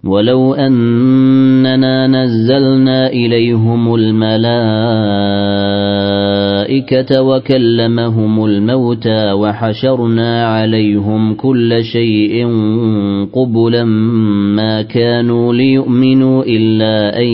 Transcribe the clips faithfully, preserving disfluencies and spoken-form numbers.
ولو أننا نزلنا إليهم الملائكة وكلمهم الموتى وحشرنا عليهم كل شيء قبلا ما كانوا ليؤمنوا إلا أن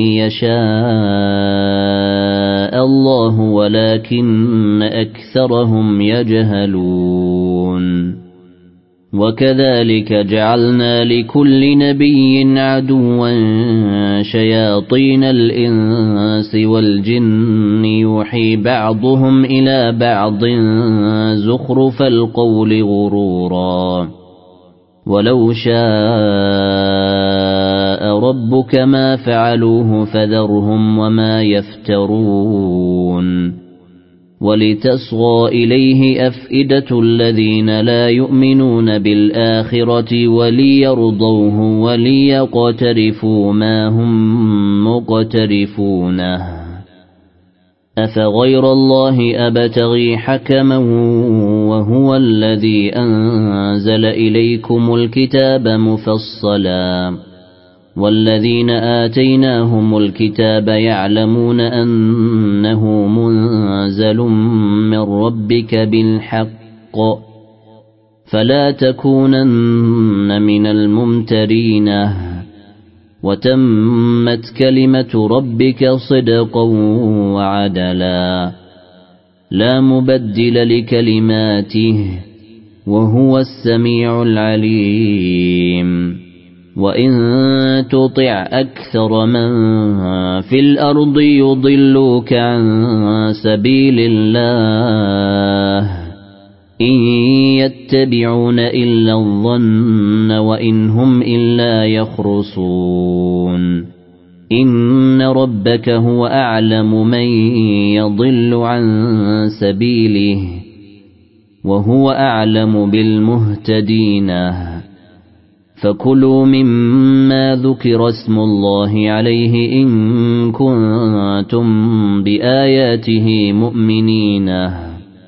يشاء الله ولكن أكثرهم يجهلون وكذلك جعلنا لكل نبي عدوا شياطين الإنس والجن يوحي بعضهم إلى بعض زخرف القول غرورا ولو شاء ربك ما فعلوه فذرهم وما يفترون ولتصغى إليه أفئدة الذين لا يؤمنون بالآخرة وليرضوه وليقترفوا ما هم مقترفونه أفغير الله أبتغي حكما وهو الذي أنزل إليكم الكتاب مفصلا والذين آتيناهم الكتاب يعلمون أنه منزل من ربك بالحق فلا تكونن من الممترين وتمت كلمة ربك صدقا وعدلا لا مبدل لكلماته وهو السميع العليم وإن تطع أكثر من في الأرض يضلوك عن سبيل الله إن يتبعون إلا الظن وإن هم إلا يخرصون إن ربك هو أعلم من يضل عن سبيله وهو أعلم بالمهتدين فكلوا مما ذكر اسم الله عليه إن كنتم بآياته مؤمنين